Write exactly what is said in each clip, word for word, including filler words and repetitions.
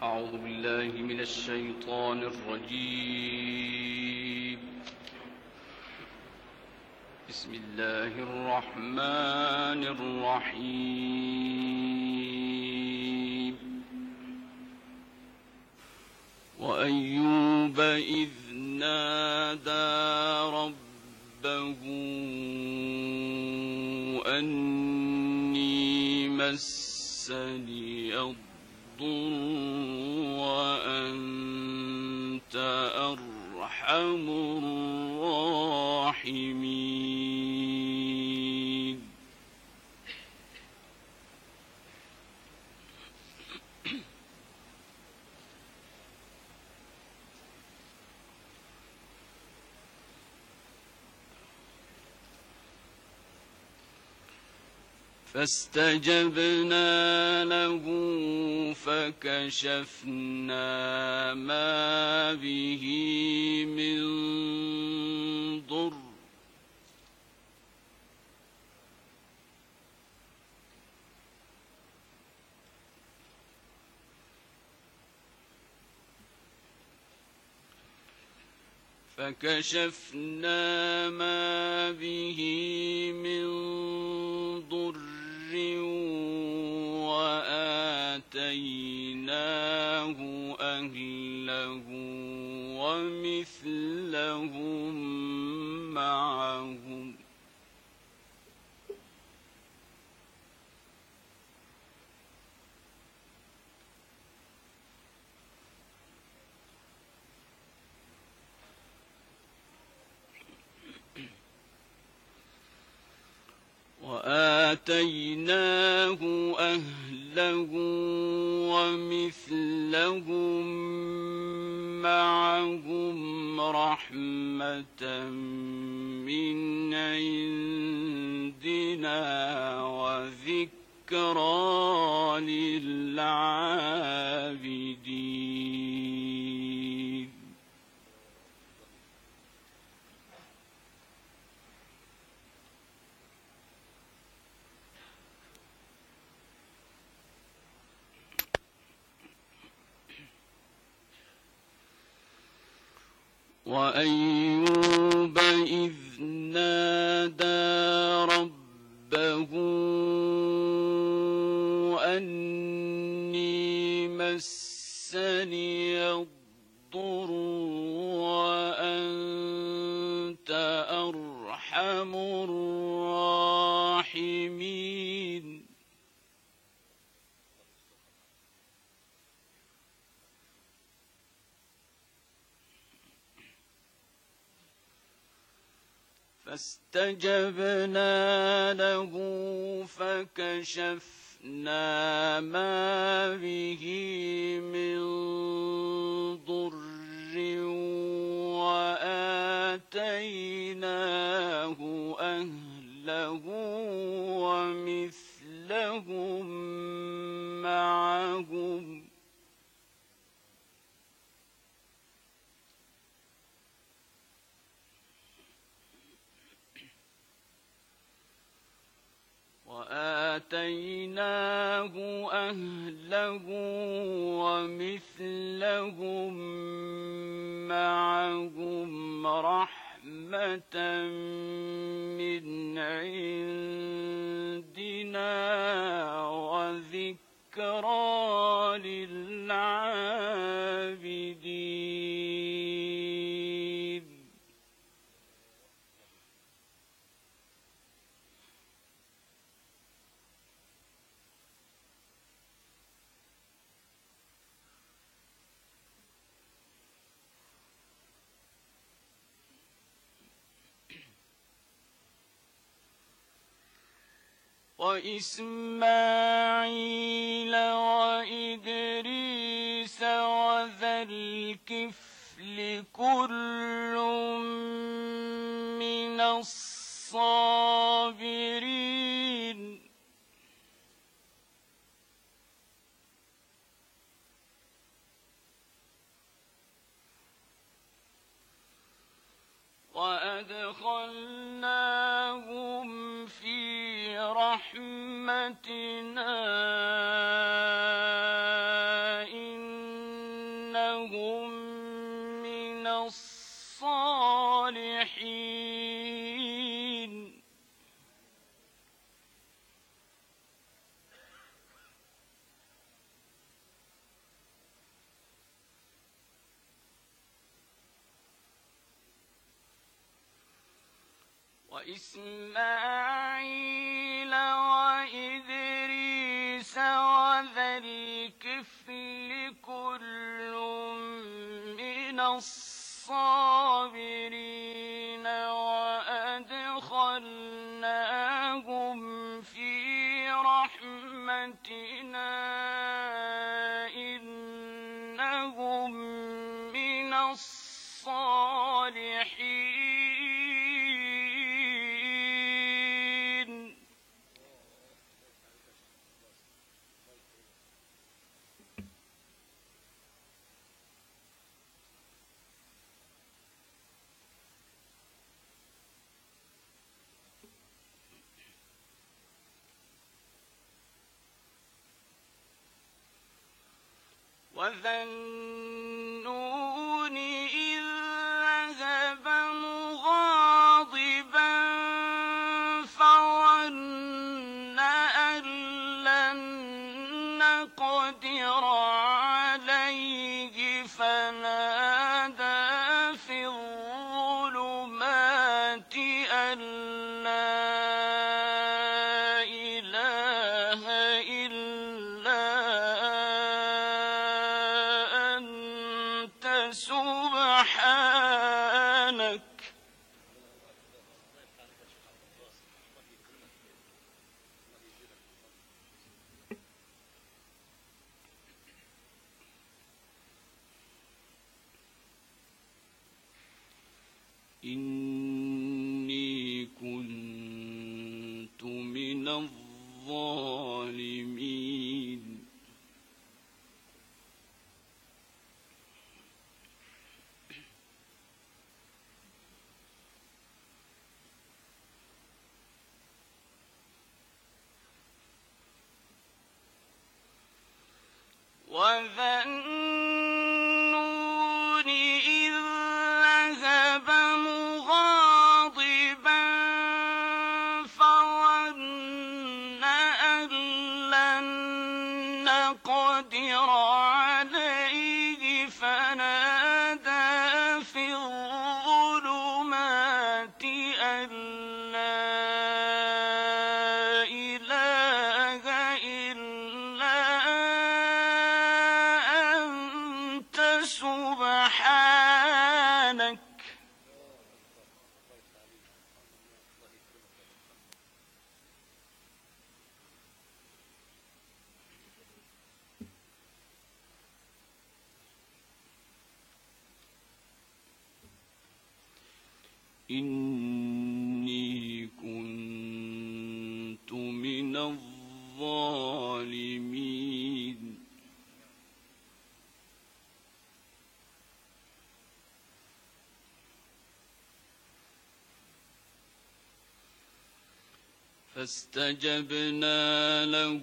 أعوذ بالله من الشيطان الرجيم. بسم الله الرحمن الرحيم. وأيوب إذ نادى ربه أني مسني الضر وأنت أرحم الراحمين. فاستجبنا له فكشفنا ما به من ضر فكشفنا ما به من ضر وآتيناه أهله ومثلهم معهم وآتيناه أهله ومثلهم معهم رحمة من عندنا وذكرى للعابدين. وأيوب إذ نادى ربه أني مسني الضر وأنت أرحم الراحمين. فاستجبنا له فكشفنا ما به من ضر وآتيناه أهله ومثلهم معهم وآتيناه أهله ومثلهم معهم رحمة من عندنا وذكرى للعابدين. وإسماعيل وإدريس وذا الكفل كل من الصابرين. وأدخلناهم في رحمتنا إن من الصالحين وإسماعيل وإدريس وذا الكفل كل من الصابرين وأدخلناهم في رحمتنا إنهم من الصالحين وذا النون إذ ذهب مغاضبا فظن أن لن نقدر عليه فنادى في الظلمات أن لا إله إلا سبحانك إني كنت من الظالمين وذا النون إذ ذهب مغاضبا فظن أن لن نقدر عليه فنادى في الظلمات أن لا إله إلا سبحانك إني كنت من الظالمين فاستجبنا له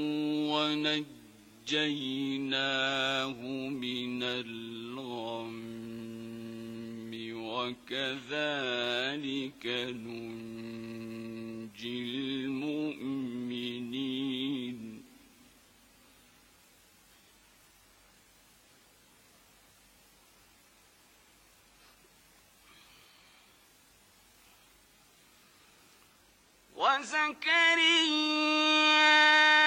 ونجيناه من الغم وكذلك ننجي المؤمنين وزكريا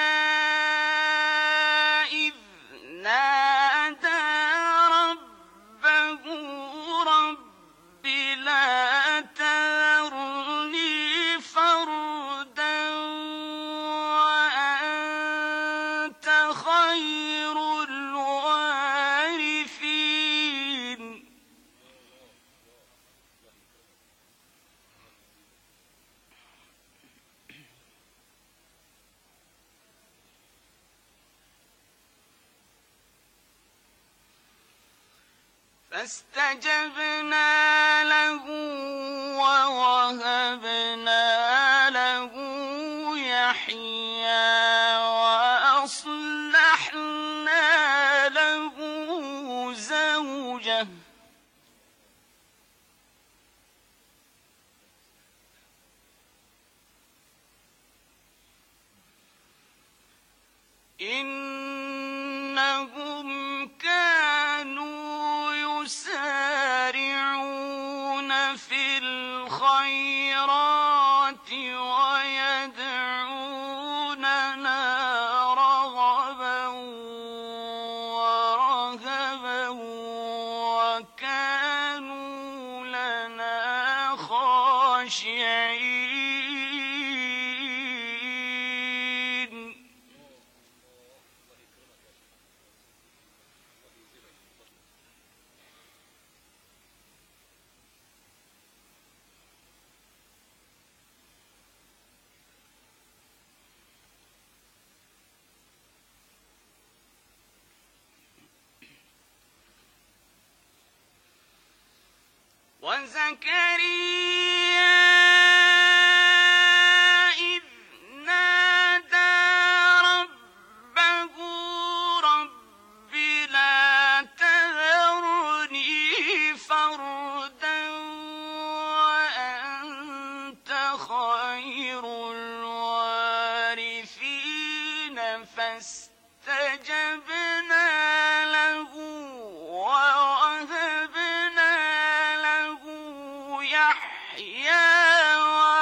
إذ نادى ربه رب لا تذرني فردا وأنت خير الوارثين فاستجبنا له ووهبنا له يحيى وأصلحنا له زوجه إنهم كانوا يسارعون في الخيرات ويدعوننا رغبا ورهبا وكانوا لنا خاشعين. وزكريا إذ نادى ربه رب لا تذرني فردا وأنت خير الوارثين فاستجبنا له يحيى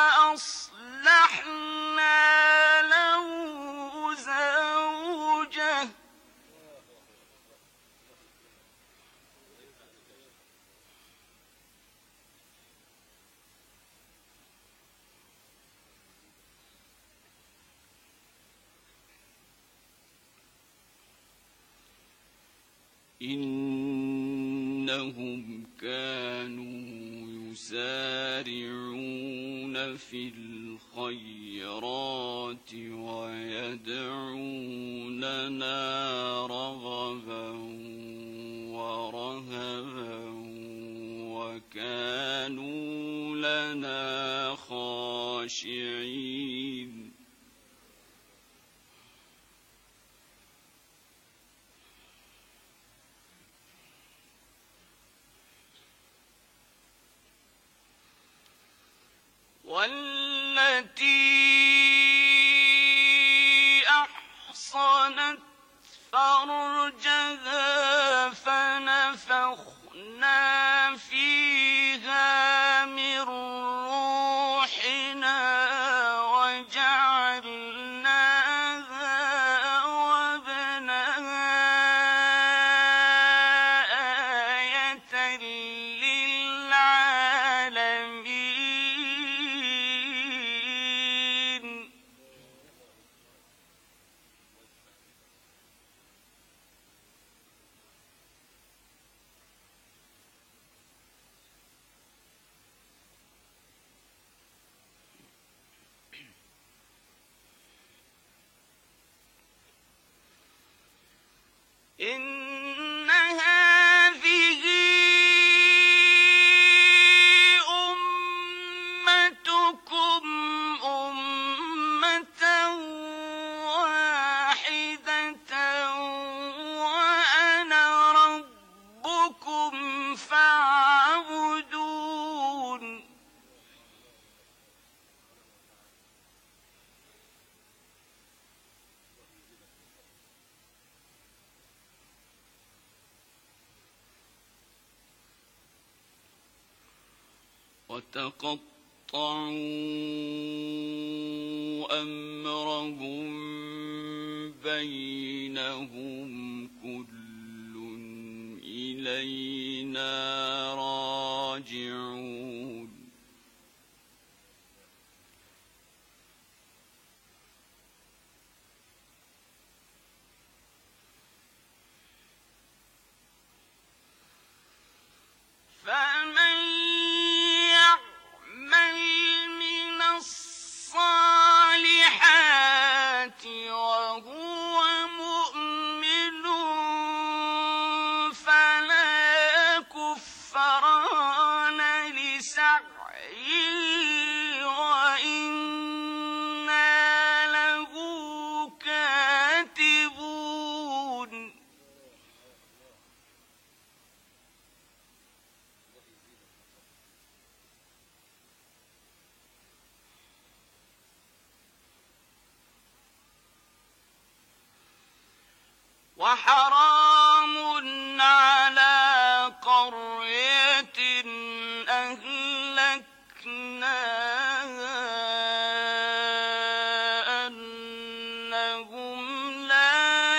وأصلحنا له زوجه إنهم كانوا يسارعون في الخيرات ويدعوننا رغبا ورهبا وكانوا لنا خاشعين. والتي أحصنت فرجها فنفخنا فيها من روحنا وجعلناها وابنها آية للعالمين. إن هذه أمتكم أمة واحدة وأنا ربكم فاعبدون. وتقطعوا أمرهم بينهم كل إلينا راجعون. فمن يعمل من الصالحات وهو مؤمن فلا كفران لسعيه وإنا له كاتبون. وحرام على قرية أهلكناها أنهم لا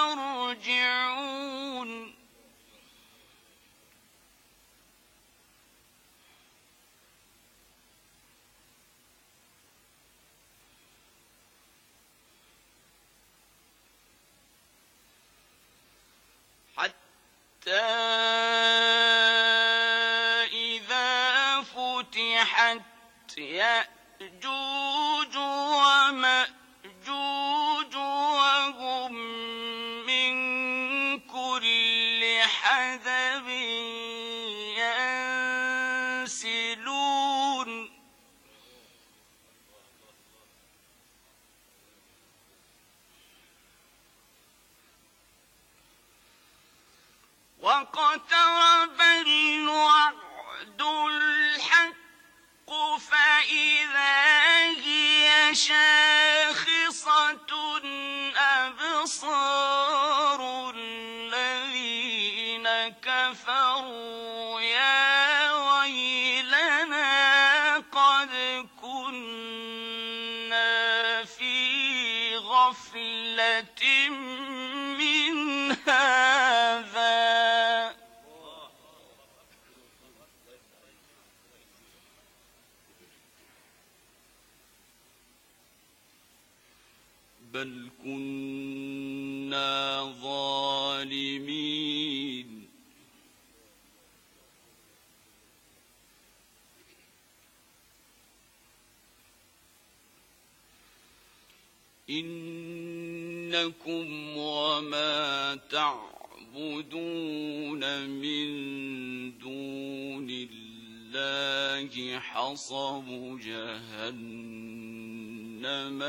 يرجعون حتى إذا فتحت يأجوج ومأجوج وهم من كل حدب ينسلون واقترب الوعد الحق فإذا هي شاخصة أبصار الذين كفروا يا ويلنا قد كنا في غفلة من هذا بل كنا ظالمين إنكم وما تعبدون من دون الله حصب جهنم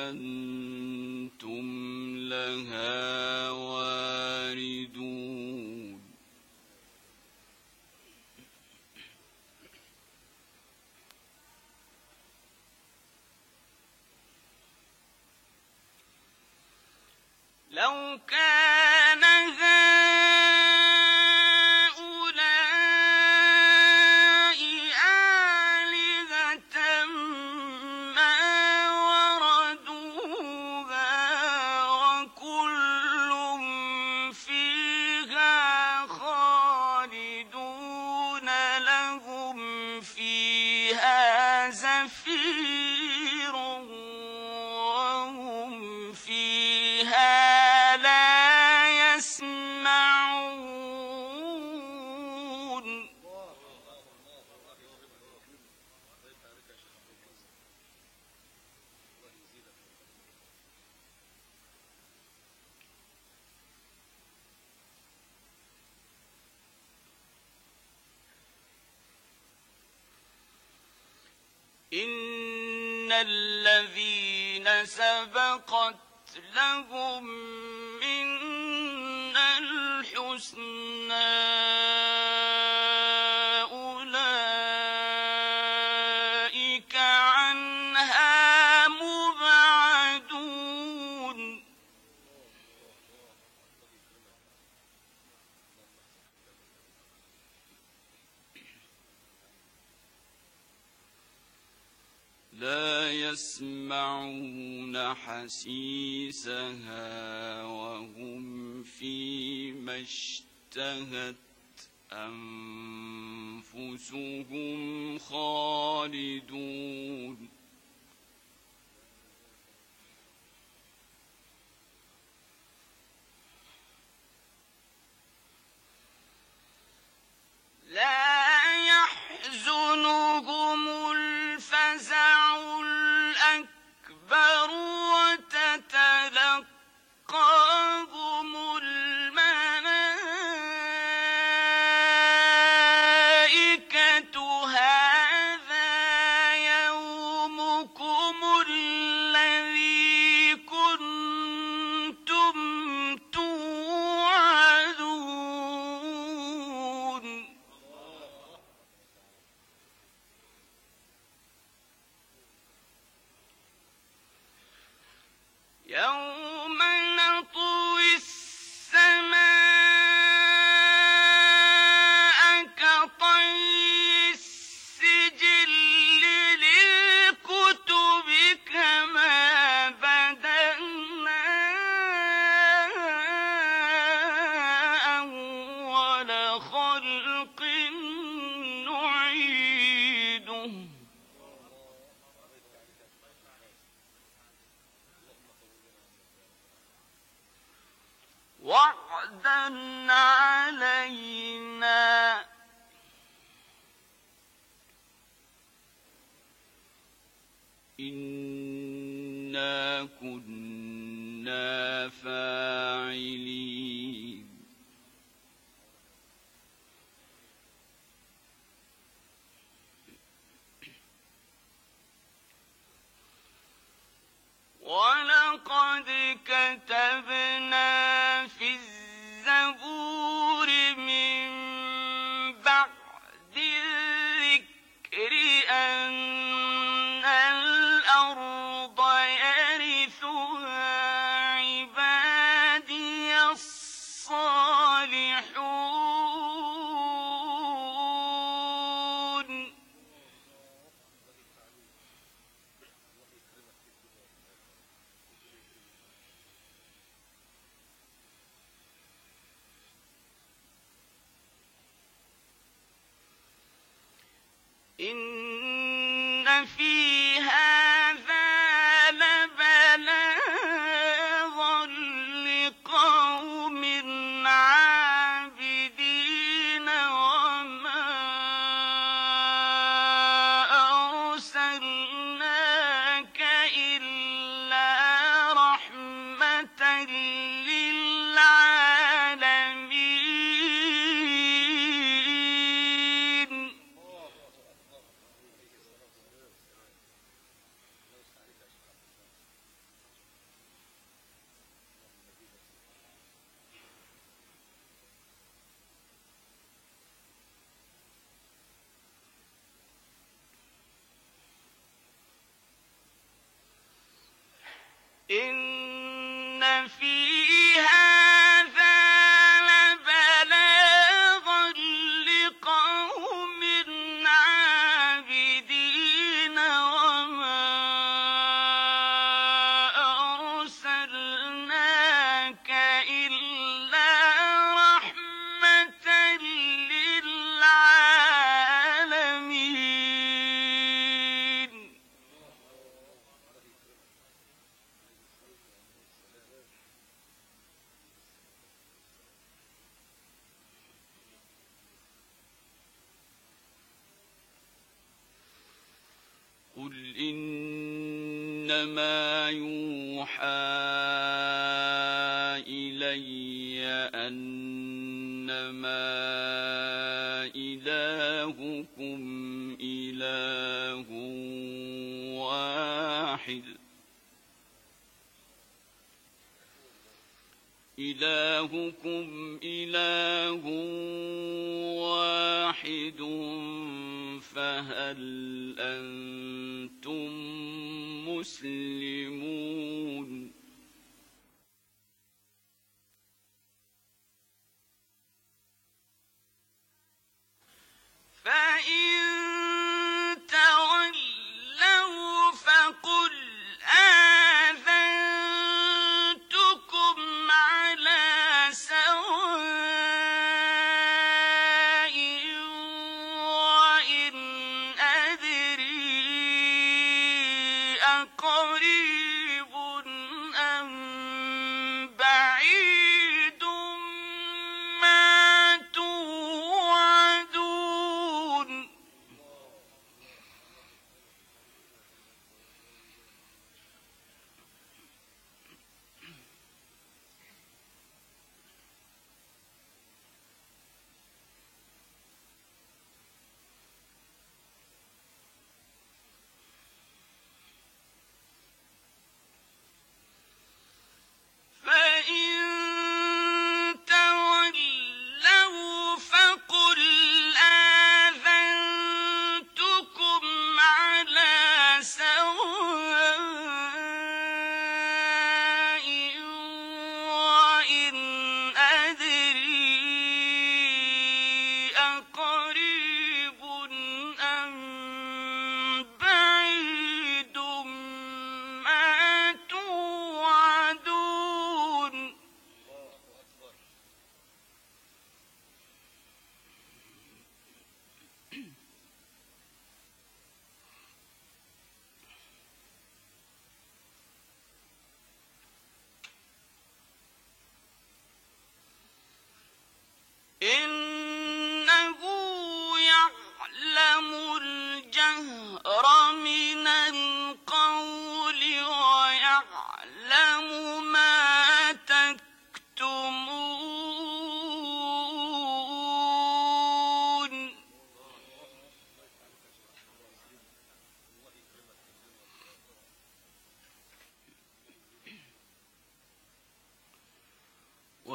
أنتم لها واردون لو كان هؤلاء آلهة ما وردوها وكل فيها خالدون لهم فيها زفير وهم فيها يسمعون إن الذين سبقت لهم منا الحسنى أولئك عنها مبعدون لا يسمعون حسيسها وهم فيما اشتهت أنفسهم خالدون لا يحزنهم الفزع الأكبر وتتلقاهم الملائكة هذا يوم علينا إنا كنا فاعلين ولقد كتبنا في الزبور من بعد الذكر أن الأرض يرثها عبادي الصالحون إن في هذا لبلاغا لقوم عابدين وما أرسلناك إلا رحمة للعالمين إن في هذا لبلاغا لقوم عابدين وما أرسلناك إلا رحمة للعالمين قل إنما يوحى إلي أنما إلهكم إله واحد إلهكم إله واحد فهل أنتم مسلمون فإن تولوا فقل آذنتكم على سواء وإن أدري أقريب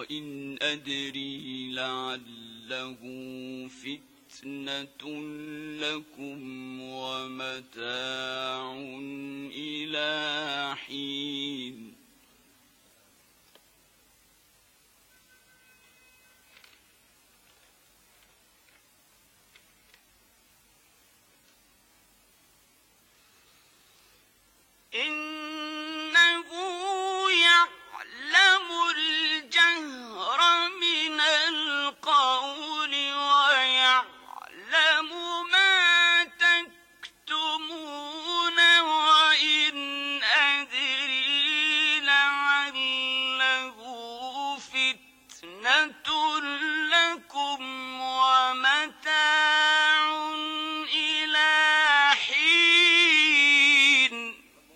وإن أدري لعله فتنة لكم ومتاع إلى حين إنه يعلم الجهر من القول ويعلم ما تكتمون وإن أدري لعله فتنة لكم ومتاع إلى حين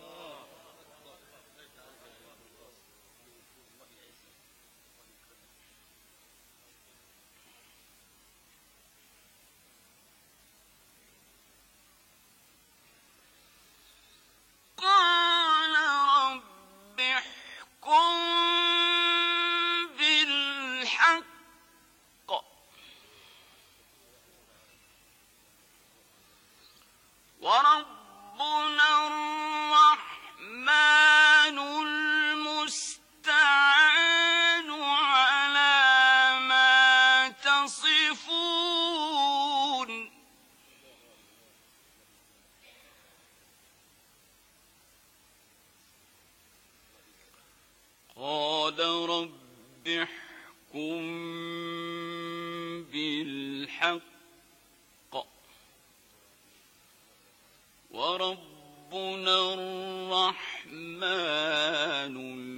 قال رب احكم بالحق وربنا الرحمن المستعان على ما تصفون قال رب احكم بالحق وربنا الرحمن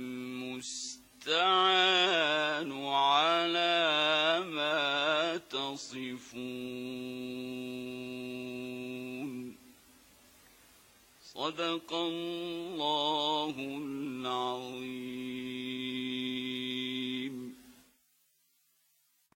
المستعان على ما تصفون صدق الله العظيم.